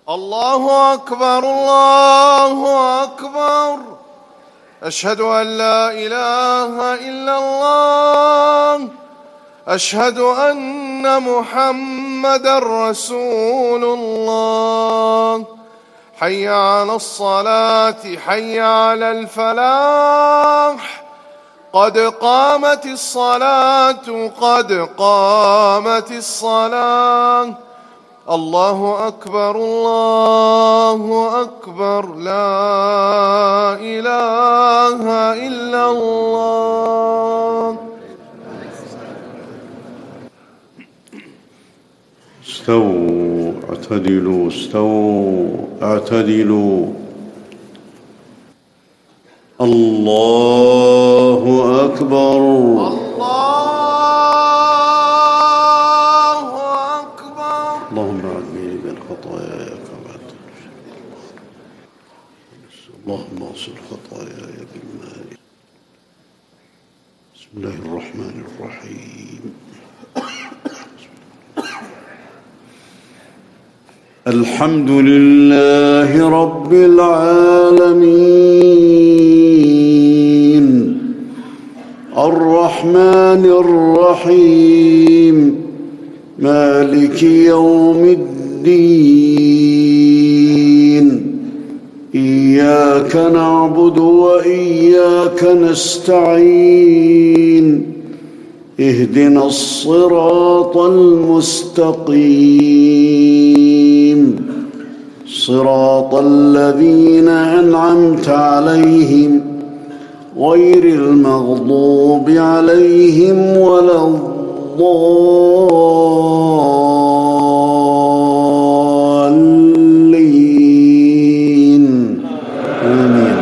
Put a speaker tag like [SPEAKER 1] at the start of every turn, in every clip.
[SPEAKER 1] الله أكبر الله أكبر. أشهد أن لا إله إلا الله. أشهد أن محمدًا رسول الله. حي على الصلاة حي على الفلاح. قد قامت الصلاة قد قامت الصلاة. الله أكبر الله أكبر. لا إله إلا الله.
[SPEAKER 2] استووا اعتدلوا استووا اعتدلوا. الله أكبر
[SPEAKER 1] الله أكبر.
[SPEAKER 2] اللهم اعذني من خطاياي كما اللهم اغسل خطاياي بالماء. بسم الله الرحمن الرحيم. الحمد لله رب العالمين الرحمن الرحيم مالك يوم الدين. إياك نعبد وإياك نستعين. اهدنا الصراط المستقيم صراط الذين أنعمت عليهم غير المغضوب عليهم ولا الضالين. آمين.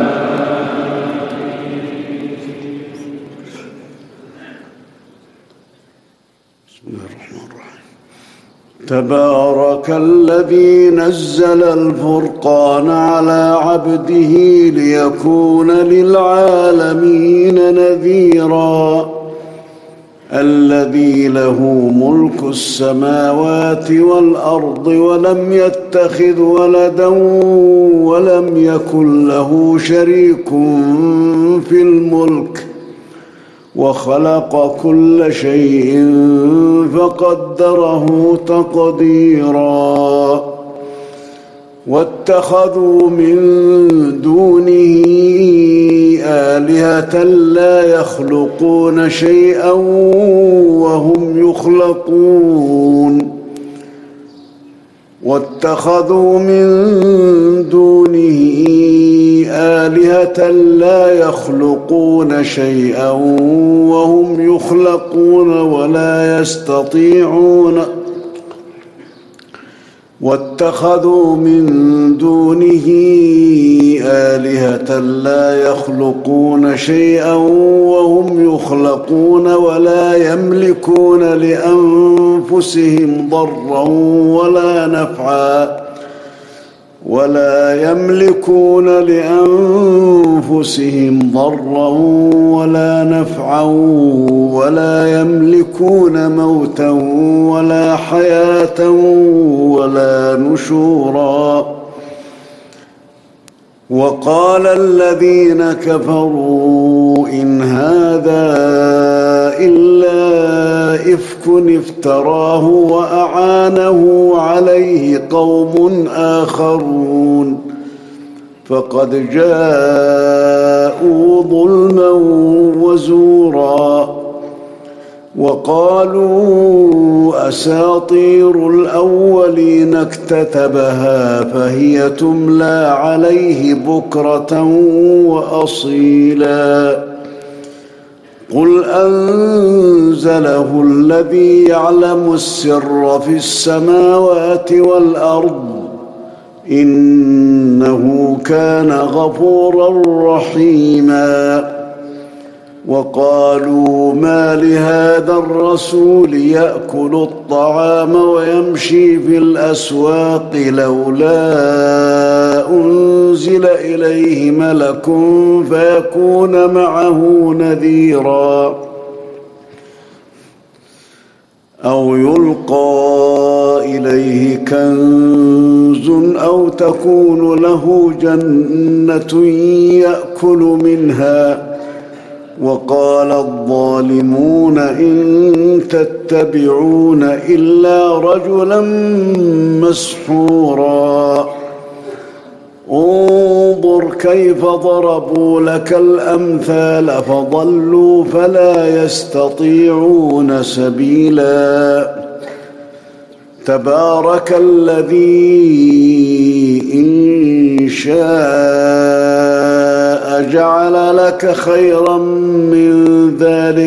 [SPEAKER 2] بسم الله الرحمن الرحيم. تبارك الذي نزل الفرقان على عبده ليكون للعالمين نذيرا. الذي له ملك السماوات والأرض ولم يتخذ ولدا ولم يكن له شريك في الملك وخلق كل شيء فقدره تقديرا. واتخذوا من دونه آلهة لا يخلقون شيئا وهم يخلقون. واتخذوا من دونه آلهة لا يخلقون شيئا وهم يخلقون ولا يستطيعون. واتخذوا من دونه آلهة لا يخلقون شيئا وهم يخلقون ولا يملكون لأنفسهم ضرا ولا نفعا. ولا يملكون لأنفسهم ضرا ولا نفعا ولا يملكون موتا ولا حياة ولا نشورا. وقال الذين كفروا إن هذا إلا إفك افتراه وأعانه عليه قوم آخرون فقد جاءوا ظلما وزورا. وقالوا أساطير الأولين اكتتبها فهي تملى عليه بكرة وأصيلا. قل أنزله الذي يعلم السر في السماوات والأرض إنه كان غفورا رحيما. وقالوا ما لهذا الرسول يأكل الطعام ويمشي في الأسواق لولا أنزل إليه ملك فيكون معه نذيرا. أو يلقى إليه كنز أو تكون له جنة يأكل منها. وقال الظالمون إن تتبعون إلا رجلا مسحورا. انظر كيف ضربوا لك الأمثال فضلوا فلا يستطيعون سبيلا. تبارك الذي إن شاء جعل لك خيرا من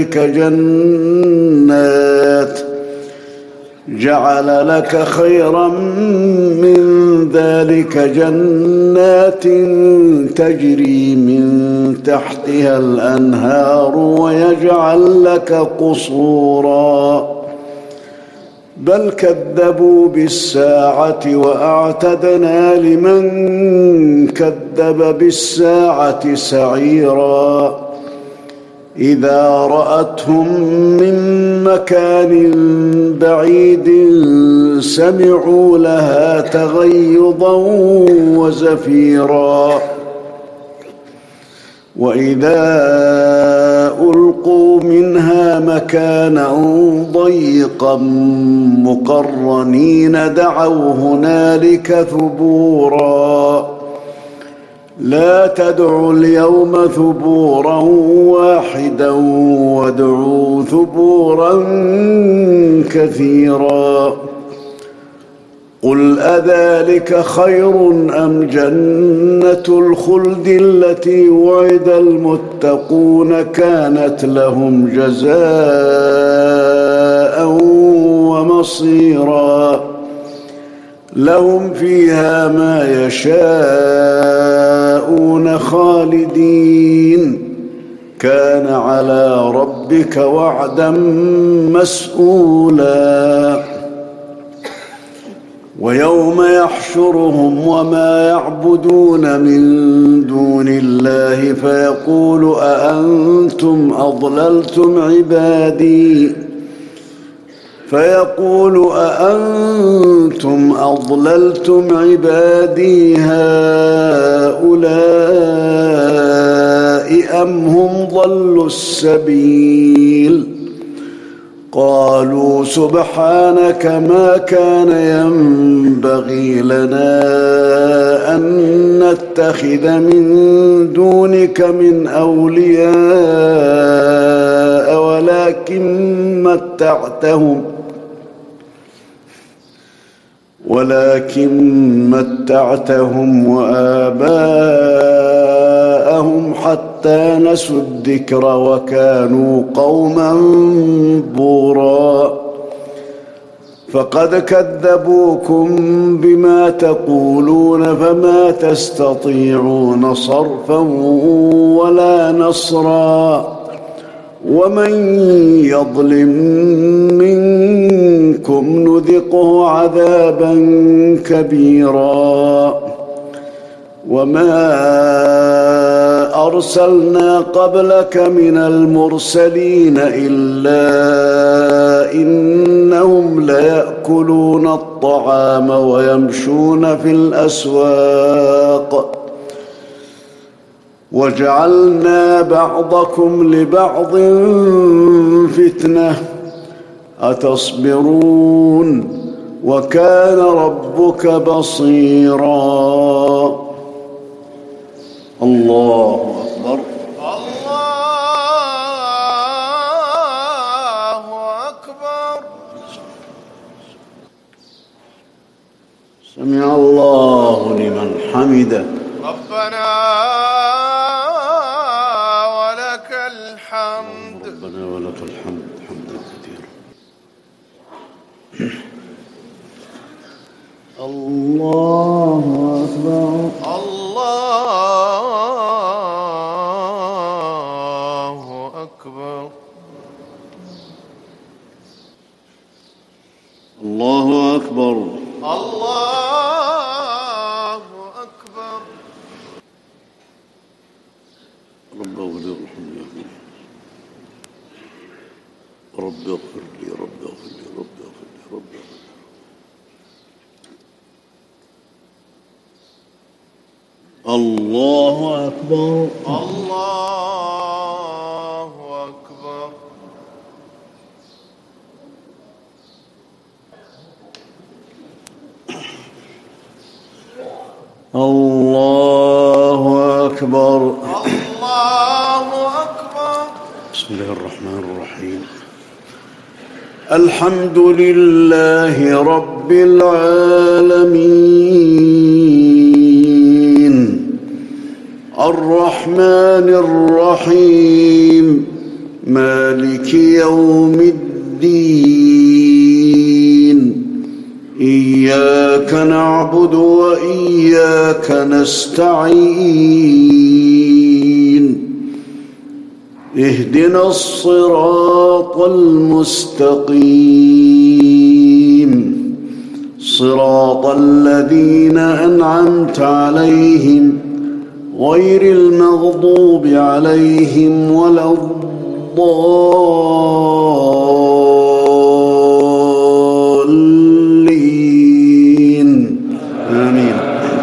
[SPEAKER 2] ذلك جنات تجري من تحتها الأنهار ويجعل لك قصورا. بل كذبوا بالساعة وأعتدنا لمن كذب بالساعة سعيرا. إذا رأتهم من مكان بعيد سمعوا لها تغيظا وزفيرا. وإذا ألقوا منها مكانا ضيقا مقرنين دعوا هنالك ثبورا. لا تدعوا اليوم ثبورا واحدا وادعوا ثبورا كثيرا. قل أذلك خير أم جنة الخلد التي وعد المتقون كانت لهم جزاء ومصيرا. لهم فيها ما يشاءون خالدين كان على ربك وعدا مسئولا. ويوم يحشرهم وما يعبدون من دون الله فيقول أأنتم أضللتم عبادي هؤلاء أم هم ضلوا السبيل. قالوا سبحانك ما كان ينبغي لنا أن نتخذ من دونك من أولياء ولكن متعتهم وآباءهم حتى نسوا الذكر وكانوا قوما بورا. فقد كذبوكم بما تقولون فما تستطيعون صرفا ولا نصرا. ومن يظلم منكم نذقه عذابا كبيرا. وما أرسلنا قبلك من المرسلين إلا إنهم ليأكلون الطعام ويمشون في الأسواق وجعلنا بعضكم لبعض فتنة أتصبرون وكان ربك بصيرا. الله أكبر.
[SPEAKER 1] الله أكبر.
[SPEAKER 2] سمع الله لمن حمده.
[SPEAKER 1] ربنا ولك الحمد.
[SPEAKER 2] ربنا ولك الحمد حمدا كثيرا. الله أكبر.
[SPEAKER 1] الله أكبر.
[SPEAKER 2] الله أكبر.
[SPEAKER 1] الله أكبر.
[SPEAKER 2] رب اغفر لي ارحمني رب اغفر لي رب اغفر لي رب الله أكبر.
[SPEAKER 1] الله أكبر.
[SPEAKER 2] الله أكبر.
[SPEAKER 1] الله أكبر.
[SPEAKER 2] بسم الله الرحمن الرحيم. الحمد لله رب العالمين الرحمن الرحيم مالك يوم الدين إياك نعبد وإياك نستعين اهدنا الصراط المستقيم صراط الذين أنعمت عليهم غير المغضوب عليهم ولا الضالين آمين.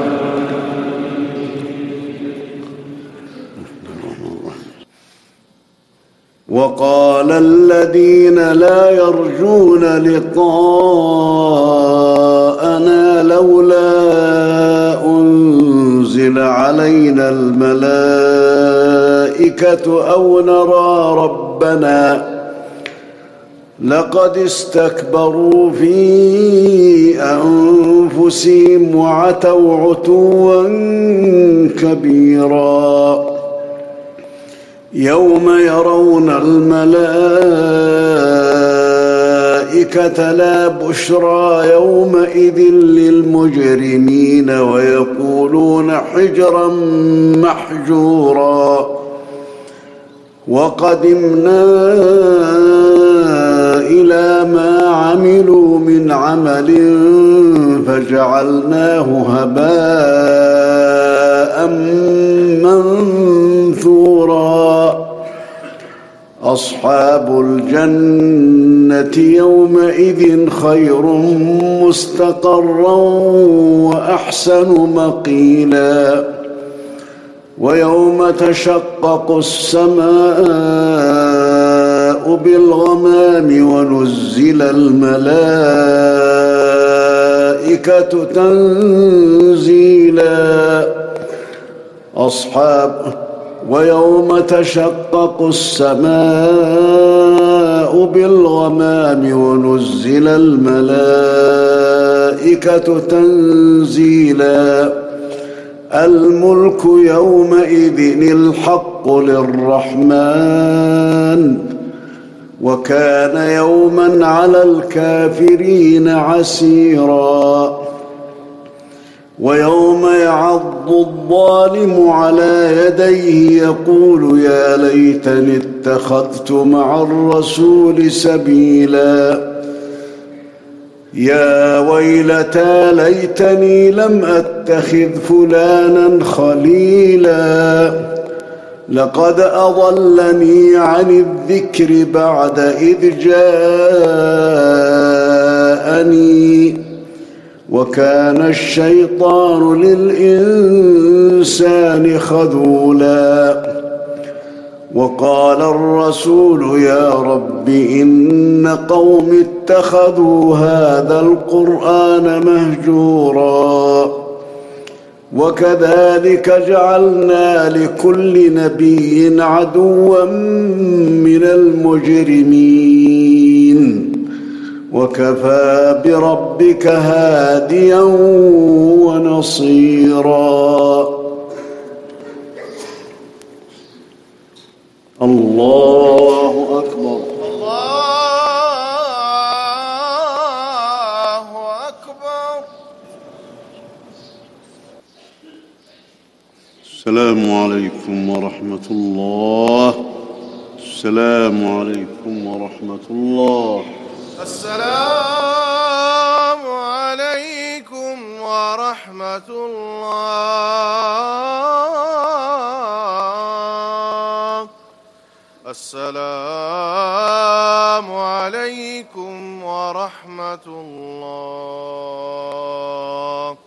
[SPEAKER 2] وقال الذين لا يرجون لقاءنا لولا أنزل علينا الملائكة أو نرى ربنا لقد استكبروا في أنفسهم وعتوا عتوا كبيرا يوم يرون الملائكة لا بشرى يومئذ للمجرمين ويقولون حجرا محجورا وقدمنا إلى ما عملوا من عمل فجعلناه هباء منثورا أصحاب الجنة يومئذ خير مستقرا وأحسن مقيلا ويوم تشقق السماء بالغمام ونزل الملائكة تنزيلا ويوم تشقق السماء بالغمام ونزل الملائكة تنزيلا الملك يومئذ الحق للرحمن وكان يوما على الكافرين عسيرا ويوم يعض الظالم على يديه يقول يا ليتني اتخذت مع الرسول سبيلا يا ويلتى ليتني لم أتخذ فلانا خليلا لقد أضلني عن الذكر بعد إذ جاءني وكان الشيطان للإنسان خذولا وقال الرسول يا رب إن قوم اتخذوا هذا القرآن مهجورا وكذلك جعلنا لكل نبي عدوا من المجرمين وكفى بربك هاديا ونصيرا. الله أكبر.
[SPEAKER 1] الله أكبر.
[SPEAKER 2] السلام عليكم ورحمة الله. السلام عليكم ورحمة الله.
[SPEAKER 1] السلام عليكم ورحمة الله. السلام عليكم ورحمة الله.